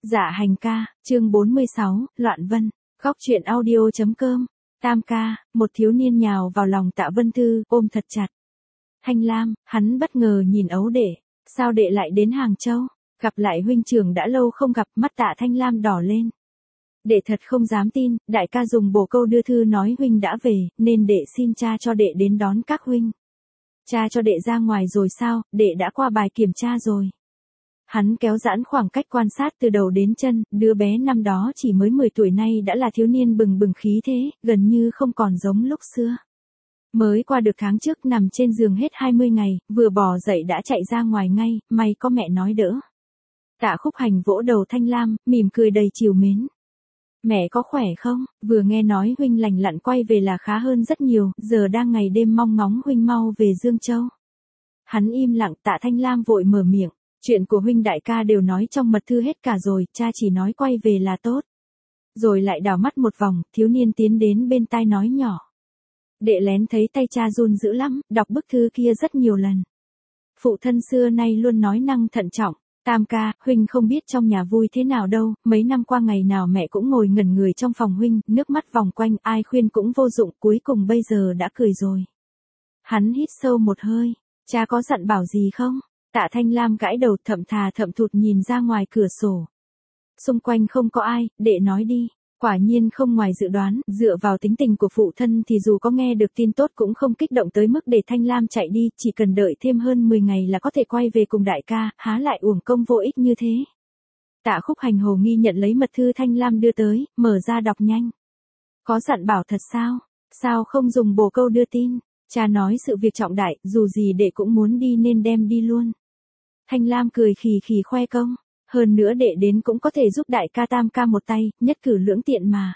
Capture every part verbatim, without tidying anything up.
Dạ hành ca, chương bốn mươi sáu, Loạn Vân, góc truyện audio.com. Tam ca, một thiếu niên nhào vào lòng Tạ Vân Thư, ôm thật chặt. Thanh Lam, hắn bất ngờ nhìn ấu đệ, sao đệ lại đến Hàng Châu, gặp lại huynh trưởng đã lâu không gặp, mắt Tạ Thanh Lam đỏ lên. Đệ thật không dám tin, đại ca dùng bồ câu đưa thư nói huynh đã về, nên đệ xin cha cho đệ đến đón các huynh. Cha cho đệ ra ngoài rồi sao, đệ đã qua bài kiểm tra rồi. Hắn kéo giãn khoảng cách quan sát từ đầu đến chân, đứa bé năm đó chỉ mới mười tuổi nay đã là thiếu niên bừng bừng khí thế, gần như không còn giống lúc xưa. Mới qua được tháng trước nằm trên giường hết hai mươi ngày, vừa bò dậy đã chạy ra ngoài ngay, may có mẹ nói đỡ. Tạ Khúc Hành vỗ đầu Thanh Lam, mỉm cười đầy trìu mến. Mẹ có khỏe không, vừa nghe nói huynh lành lặn quay về là khá hơn rất nhiều, giờ đang ngày đêm mong ngóng huynh mau về Dương Châu. Hắn im lặng, Tạ Thanh Lam vội mở miệng. Chuyện của huynh đại ca đều nói trong mật thư hết cả rồi, cha chỉ nói quay về là tốt. Rồi lại đảo mắt một vòng, thiếu niên tiến đến bên tai nói nhỏ. Đệ lén thấy tay cha run dữ lắm, đọc bức thư kia rất nhiều lần. Phụ thân xưa nay luôn nói năng thận trọng. Tam ca, huynh không biết trong nhà vui thế nào đâu, mấy năm qua ngày nào mẹ cũng ngồi ngẩn người trong phòng huynh, nước mắt vòng quanh, ai khuyên cũng vô dụng, cuối cùng bây giờ đã cười rồi. Hắn hít sâu một hơi, cha có dặn bảo gì không? Tạ Thanh Lam gãi đầu, thậm thà thậm thụt nhìn ra ngoài cửa sổ. Xung quanh không có ai, đệ nói đi. Quả nhiên không ngoài dự đoán, dựa vào tính tình của phụ thân thì dù có nghe được tin tốt cũng không kích động tới mức để Thanh Lam chạy đi, chỉ cần đợi thêm hơn mười ngày là có thể quay về cùng đại ca, há lại uổng công vô ích như thế. Tạ Khúc Hành hồ nghi nhận lấy mật thư Thanh Lam đưa tới, mở ra đọc nhanh. Có dặn bảo thật sao? Sao không dùng bồ câu đưa tin? Cha nói sự việc trọng đại, dù gì đệ cũng muốn đi nên đem đi luôn. Thanh Lam cười khì khì khoe công. Hơn nữa đệ đến cũng có thể giúp đại ca Tam ca một tay, nhất cử lưỡng tiện mà.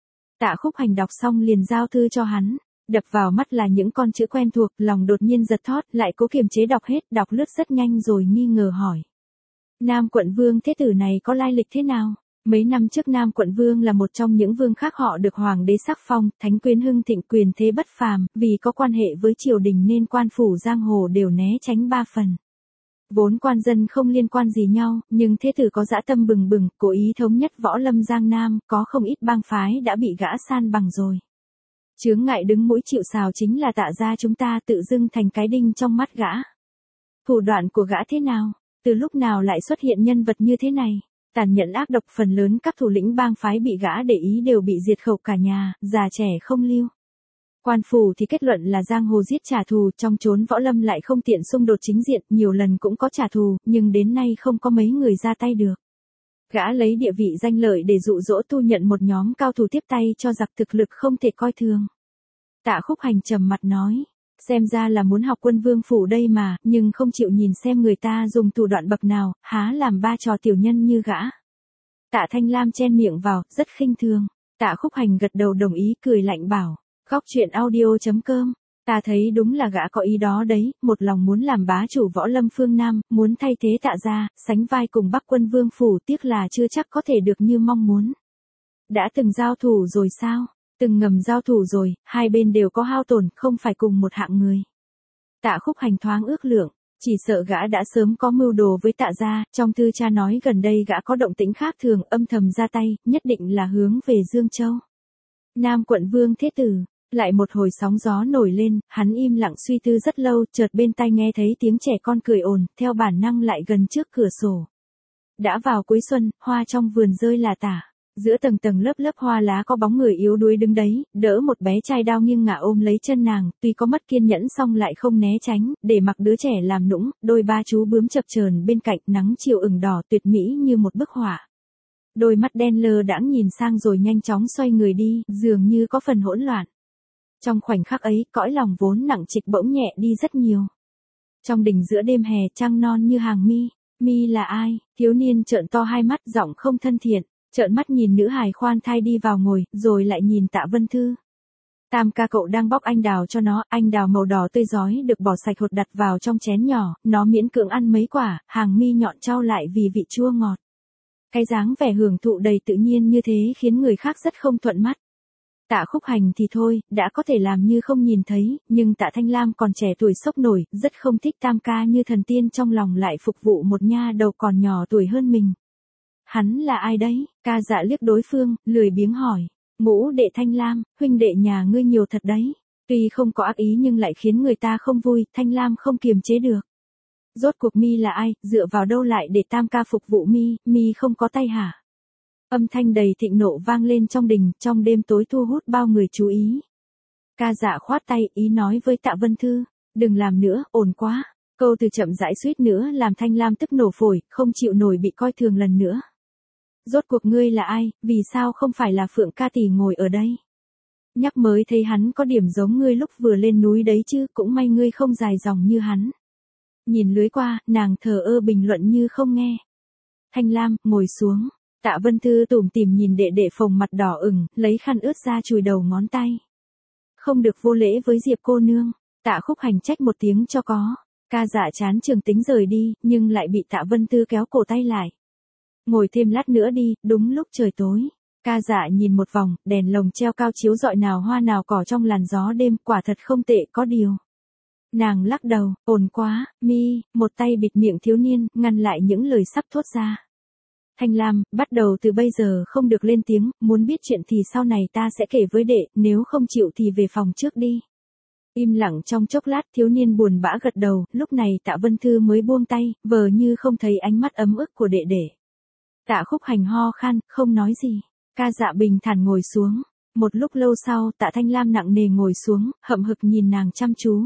Tạ Khúc Hành đọc xong liền giao thư cho hắn. Đập vào mắt là những con chữ quen thuộc, lòng đột nhiên giật thót, lại cố kiềm chế đọc hết, đọc lướt rất nhanh rồi nghi ngờ hỏi. Nam quận vương thế tử này có lai lịch thế nào? Mấy năm trước Nam quận vương là một trong những vương khác họ được hoàng đế sắc phong, thánh quyến hưng thịnh, quyền thế bất phàm, vì có quan hệ với triều đình nên quan phủ giang hồ đều né tránh ba phần. Vốn quan dân không liên quan gì nhau, nhưng thế tử có dã tâm bừng bừng, cố ý thống nhất võ lâm Giang Nam, có không ít bang phái đã bị gã san bằng rồi. Chướng ngại đứng mũi chịu sào chính là Tạ gia chúng ta tự dưng thành cái đinh trong mắt gã. Thủ đoạn của gã thế nào? Từ lúc nào lại xuất hiện nhân vật như thế này? Tàn nhẫn ác độc, phần lớn các thủ lĩnh bang phái bị gã để ý đều bị diệt khẩu cả nhà, già trẻ không lưu. Quan phủ thì kết luận là giang hồ giết trả thù, trong chốn võ lâm lại không tiện xung đột chính diện, nhiều lần cũng có trả thù, nhưng đến nay không có mấy người ra tay được. Gã lấy địa vị danh lợi để dụ dỗ tu nhận một nhóm cao thủ tiếp tay cho giặc, thực lực không thể coi thường. Tạ Khúc Hành trầm mặt nói, xem ra là muốn học Quân Vương phủ đây mà, nhưng không chịu nhìn xem người ta dùng thủ đoạn bậc nào, há làm ba trò tiểu nhân như gã. Tạ Thanh Lam chen miệng vào, rất khinh thường. Tạ Khúc Hành gật đầu đồng ý, cười lạnh bảo. Góc truyện audio.com, ta thấy đúng là gã có ý đó đấy, một lòng muốn làm bá chủ võ lâm phương Nam, muốn thay thế Tạ gia, sánh vai cùng Bắc Quân Vương phủ, tiếc là chưa chắc có thể được như mong muốn. Đã từng giao thủ rồi sao? Từng ngầm giao thủ rồi, hai bên đều có hao tổn, không phải cùng một hạng người. Tạ Khúc Hành thoáng ước lượng, chỉ sợ gã đã sớm có mưu đồ với Tạ gia, trong thư cha nói gần đây gã có động tĩnh khác thường, âm thầm ra tay, nhất định là hướng về Dương Châu. Nam quận vương thế tử. Lại một hồi sóng gió nổi lên, hắn im lặng suy tư rất lâu, chợt bên tai nghe thấy tiếng trẻ con cười ồn, theo bản năng lại gần trước cửa sổ. Đã vào cuối xuân, hoa trong vườn rơi là tả. Giữa tầng tầng lớp lớp hoa lá có bóng người yếu đuối đứng đấy, đỡ một bé trai đao nghiêng ngả ôm lấy chân nàng, tuy có mất kiên nhẫn song lại không né tránh, để mặc đứa trẻ làm nũng, đôi ba chú bướm chập chờn bên cạnh, nắng chiều ửng đỏ tuyệt mỹ như một bức họa. Đôi mắt đen lơ đãng nhìn sang rồi nhanh chóng xoay người đi, dường như có phần hỗn loạn. Trong khoảnh khắc ấy, cõi lòng vốn nặng trịch bỗng nhẹ đi rất nhiều. Trong đình giữa đêm hè, trăng non như hàng mi. Mi là ai? Thiếu niên trợn to hai mắt, giọng không thân thiện. Trợn mắt nhìn nữ hài khoan thai đi vào ngồi, rồi lại nhìn Tạ Vân Thư. Tam ca cậu đang bóc anh đào cho nó, anh đào màu đỏ tươi rói được bỏ sạch hột đặt vào trong chén nhỏ, nó miễn cưỡng ăn mấy quả, hàng mi nhọn trao lại vì vị chua ngọt. Cái dáng vẻ hưởng thụ đầy tự nhiên như thế khiến người khác rất không thuận mắt. Tạ Khúc Hành thì thôi, đã có thể làm như không nhìn thấy, nhưng Tạ Thanh Lam còn trẻ tuổi sốc nổi, rất không thích Tam ca như thần tiên, trong lòng lại phục vụ một nha đầu còn nhỏ tuổi hơn mình. Hắn là ai đấy? Ca Dạ liếc đối phương, lười biếng hỏi. Ngũ đệ Thanh Lam, huynh đệ nhà ngươi nhiều thật đấy. Tuy không có ác ý nhưng lại khiến người ta không vui, Thanh Lam không kiềm chế được. Rốt cuộc mi là ai, dựa vào đâu lại để Tam ca phục vụ mi, mi không có tay hả? Âm thanh đầy thịnh nộ vang lên trong đình, trong đêm tối thu hút bao người chú ý. Ca Dạ khoát tay, ý nói với Tạ Vân Thư, đừng làm nữa, ổn quá. Câu từ chậm rãi suýt nữa làm Thanh Lam tức nổ phổi, không chịu nổi bị coi thường lần nữa. Rốt cuộc ngươi là ai, vì sao không phải là Phượng ca tỷ ngồi ở đây? Nhắc mới thấy hắn có điểm giống ngươi lúc vừa lên núi đấy chứ, cũng may ngươi không dài dòng như hắn. Nhìn lưới qua, nàng thờ ơ bình luận như không nghe. Thanh Lam, ngồi xuống. Tạ Vân Thư tủm tỉm nhìn đệ đệ phồng mặt đỏ ửng, lấy khăn ướt ra chùi đầu ngón tay. Không được vô lễ với Diệp cô nương. Tạ Khúc Hành trách một tiếng cho có. Ca Dạ chán trường tính rời đi, nhưng lại bị Tạ Vân Thư kéo cổ tay lại. Ngồi thêm lát nữa đi, đúng lúc trời tối. Ca Dạ nhìn một vòng, đèn lồng treo cao chiếu rọi nào hoa nào cỏ trong làn gió đêm, quả thật không tệ có điều. Nàng lắc đầu, ổn quá, mi, một tay bịt miệng thiếu niên, ngăn lại những lời sắp thốt ra. Thanh Lam, bắt đầu từ bây giờ không được lên tiếng, muốn biết chuyện thì sau này ta sẽ kể với đệ, nếu không chịu thì về phòng trước đi. Im lặng trong chốc lát thiếu niên buồn bã gật đầu, lúc này Tạ Vân Thư mới buông tay, vờ như không thấy ánh mắt ấm ức của đệ đệ. Tạ Khúc Hành ho khan, không nói gì. Ca Dạ bình thản ngồi xuống. Một lúc lâu sau Tạ Thanh Lam nặng nề ngồi xuống, hậm hực nhìn nàng chăm chú.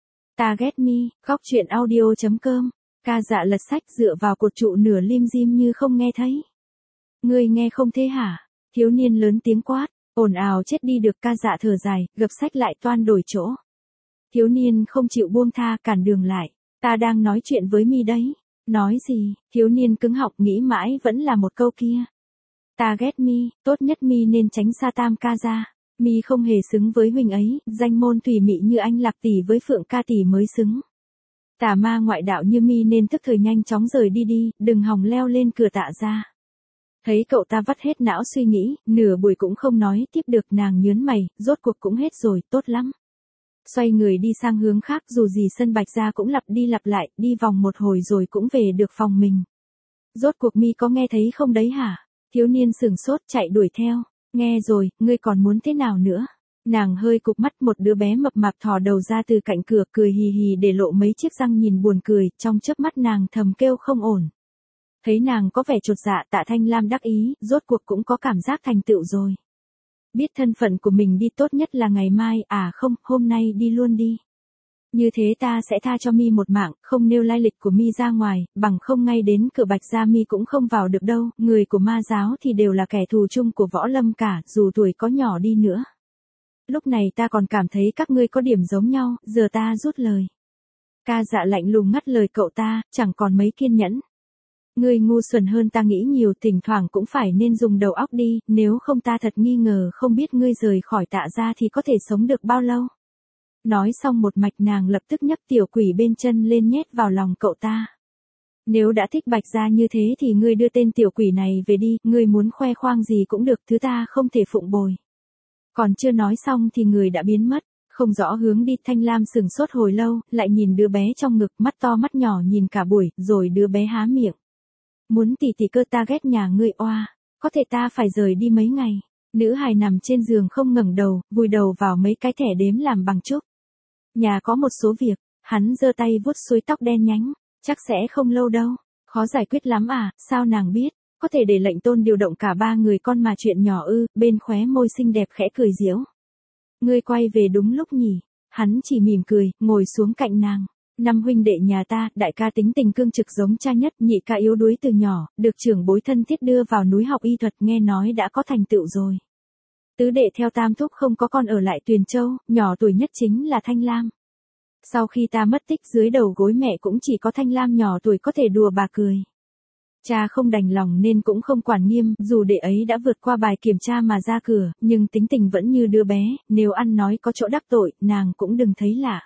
Ta ghét mi, góc chuyện audio chấm com. Ca Dạ lật sách dựa vào cột trụ nửa lim dim như không nghe thấy. Ngươi nghe không thế hả? Thiếu niên lớn tiếng quát, ồn ào chết đi được. Ca Dạ thở dài, gập sách lại toan đổi chỗ. Thiếu niên không chịu buông tha, cản đường lại. Ta đang nói chuyện với mi đấy. Nói gì? Thiếu niên cứng họng nghĩ mãi vẫn là một câu kia. Ta ghét mi, tốt nhất mi nên tránh xa Tam ca ra. Mi không hề xứng với huynh ấy, danh môn thủy mị như anh Lạc tỷ với Phượng ca tỷ mới xứng. Tà ma ngoại đạo như mi nên thức thời nhanh chóng rời đi đi, đừng hòng leo lên cửa Tạ ra. Thấy cậu ta vắt hết não suy nghĩ, nửa buổi cũng không nói tiếp được, nàng nhớn mày, rốt cuộc cũng hết rồi, tốt lắm. Xoay người đi sang hướng khác, dù gì sân Bạch Gia cũng lặp đi lặp lại, đi vòng một hồi rồi cũng về được phòng mình. Rốt cuộc mi có nghe thấy không đấy hả? Thiếu niên sừng sốt chạy đuổi theo. Nghe rồi, ngươi còn muốn thế nào nữa? Nàng hơi cụp mắt, một đứa bé mập mạp thò đầu ra từ cạnh cửa, cười hì hì để lộ mấy chiếc răng nhìn buồn cười, trong chớp mắt nàng thầm kêu không ổn. Thấy nàng có vẻ chột dạ, Tạ Thanh Lam đắc ý, rốt cuộc cũng có cảm giác thành tựu rồi. Biết thân phận của mình đi, tốt nhất là ngày mai, à không, hôm nay đi luôn đi. Như thế ta sẽ tha cho mi một mạng, không nêu lai lịch của mi ra ngoài, bằng không ngay đến cửa Bạch Gia mi cũng không vào được đâu, người của ma giáo thì đều là kẻ thù chung của Võ Lâm cả, dù tuổi có nhỏ đi nữa. Lúc này ta còn cảm thấy các ngươi có điểm giống nhau, giờ ta rút lời. Ca Dạ lạnh lùng ngắt lời cậu ta, chẳng còn mấy kiên nhẫn. Ngươi ngu xuẩn hơn ta nghĩ nhiều, thỉnh thoảng cũng phải nên dùng đầu óc đi, nếu không ta thật nghi ngờ không biết ngươi rời khỏi Tạ gia thì có thể sống được bao lâu. Nói xong một mạch nàng lập tức nhấc tiểu quỷ bên chân lên nhét vào lòng cậu ta. Nếu đã thích Bạch Gia như thế thì ngươi đưa tên tiểu quỷ này về đi, ngươi muốn khoe khoang gì cũng được, thứ ta không thể phụng bồi. Còn chưa nói xong thì người đã biến mất, không rõ hướng đi. Thanh Lam sừng sốt hồi lâu, lại nhìn đứa bé trong ngực, mắt to mắt nhỏ nhìn cả buổi, rồi đứa bé há miệng. Muốn tỉ tỉ cơ, ta ghét nhà ngươi oa, có thể ta phải rời đi mấy ngày. Nữ hài nằm trên giường không ngẩng đầu, vùi đầu vào mấy cái thẻ đếm làm bằng trúc. Nhà có một số việc, hắn giơ tay vuốt xuôi tóc đen nhánh, chắc sẽ không lâu đâu, khó giải quyết lắm à, sao nàng biết, có thể để lệnh tôn điều động cả ba người con mà chuyện nhỏ ư, bên khóe môi xinh đẹp khẽ cười giễu. Ngươi quay về đúng lúc nhỉ, hắn chỉ mỉm cười, ngồi xuống cạnh nàng. Năm huynh đệ nhà ta, đại ca tính tình cương trực giống cha nhất, nhị ca yếu đuối từ nhỏ, được trưởng bối thân thiết đưa vào núi học y thuật, nghe nói đã có thành tựu rồi. Tứ đệ theo tam thúc không có con ở lại Tuyền Châu, nhỏ tuổi nhất chính là Thanh Lam. Sau khi ta mất tích, dưới đầu gối mẹ cũng chỉ có Thanh Lam nhỏ tuổi có thể đùa bà cười. Cha không đành lòng nên cũng không quản nghiêm, dù đệ ấy đã vượt qua bài kiểm tra mà ra cửa, nhưng tính tình vẫn như đứa bé, nếu ăn nói có chỗ đắc tội, nàng cũng đừng thấy lạ.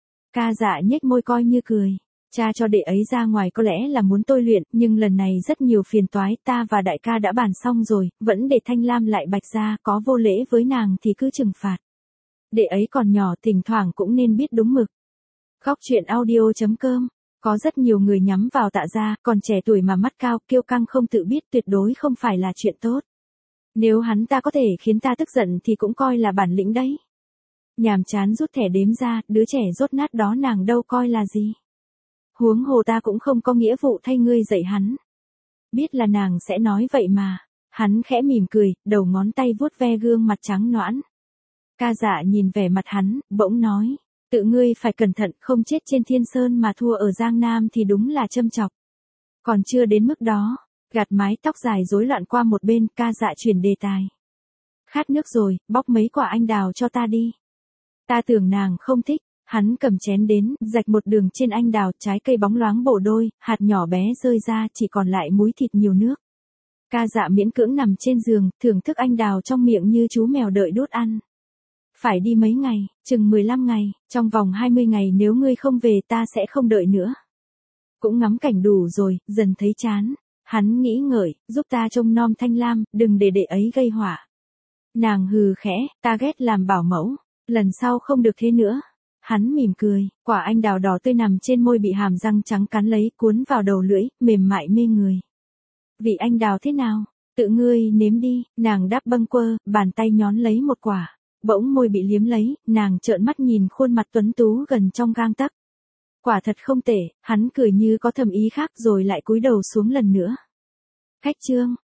Ca Dạ nhếch môi coi như cười. Cha cho đệ ấy ra ngoài có lẽ là muốn tôi luyện, nhưng lần này rất nhiều phiền toái, ta và đại ca đã bàn xong rồi, vẫn để Thanh Lam lại Bạch Gia, có vô lễ với nàng thì cứ trừng phạt. Đệ ấy còn nhỏ, thỉnh thoảng cũng nên biết đúng mực. Góc chuyện audio chấm com Có rất nhiều người nhắm vào Tạ gia, còn trẻ tuổi mà mắt cao, kiêu căng không tự biết tuyệt đối không phải là chuyện tốt. Nếu hắn ta có thể khiến ta tức giận thì cũng coi là bản lĩnh đấy. Nhàm chán rút thẻ đếm ra, đứa trẻ rốt nát đó nàng đâu coi là gì. Huống hồ ta cũng không có nghĩa vụ thay ngươi dạy hắn. Biết là nàng sẽ nói vậy mà. Hắn khẽ mỉm cười, đầu ngón tay vuốt ve gương mặt trắng nõn. Ca Dạ nhìn vẻ mặt hắn, bỗng nói. Tự ngươi phải cẩn thận, không chết trên Thiên Sơn mà thua ở Giang Nam thì đúng là châm chọc. Còn chưa đến mức đó. Gạt mái tóc dài rối loạn qua một bên, Ca Dạ chuyển đề tài. Khát nước rồi, bóc mấy quả anh đào cho ta đi. Ta tưởng nàng không thích. Hắn cầm chén đến, rạch một đường trên anh đào, trái cây bóng loáng bổ đôi, hạt nhỏ bé rơi ra, chỉ còn lại múi thịt nhiều nước. Ca Dạ miễn cưỡng nằm trên giường, thưởng thức anh đào trong miệng như chú mèo đợi đút ăn. Phải đi mấy ngày, chừng mười lăm ngày, trong vòng hai mươi ngày nếu ngươi không về ta sẽ không đợi nữa. Cũng ngắm cảnh đủ rồi, dần thấy chán. Hắn nghĩ ngợi, giúp ta trông nom Thanh Lam, đừng để đệ ấy gây họa. Nàng hừ khẽ, ta ghét làm bảo mẫu, lần sau không được thế nữa. Hắn mỉm cười, quả anh đào đỏ tươi nằm trên môi bị hàm răng trắng cắn lấy, cuốn vào đầu lưỡi, mềm mại mê người. Vị anh đào thế nào? Tự ngươi nếm đi, nàng đáp bâng quơ, bàn tay nhón lấy một quả. Bỗng môi bị liếm lấy, nàng trợn mắt nhìn khuôn mặt tuấn tú gần trong gang tấc. Quả thật không tệ, hắn cười như có thầm ý khác rồi lại cúi đầu xuống lần nữa. Khách chương.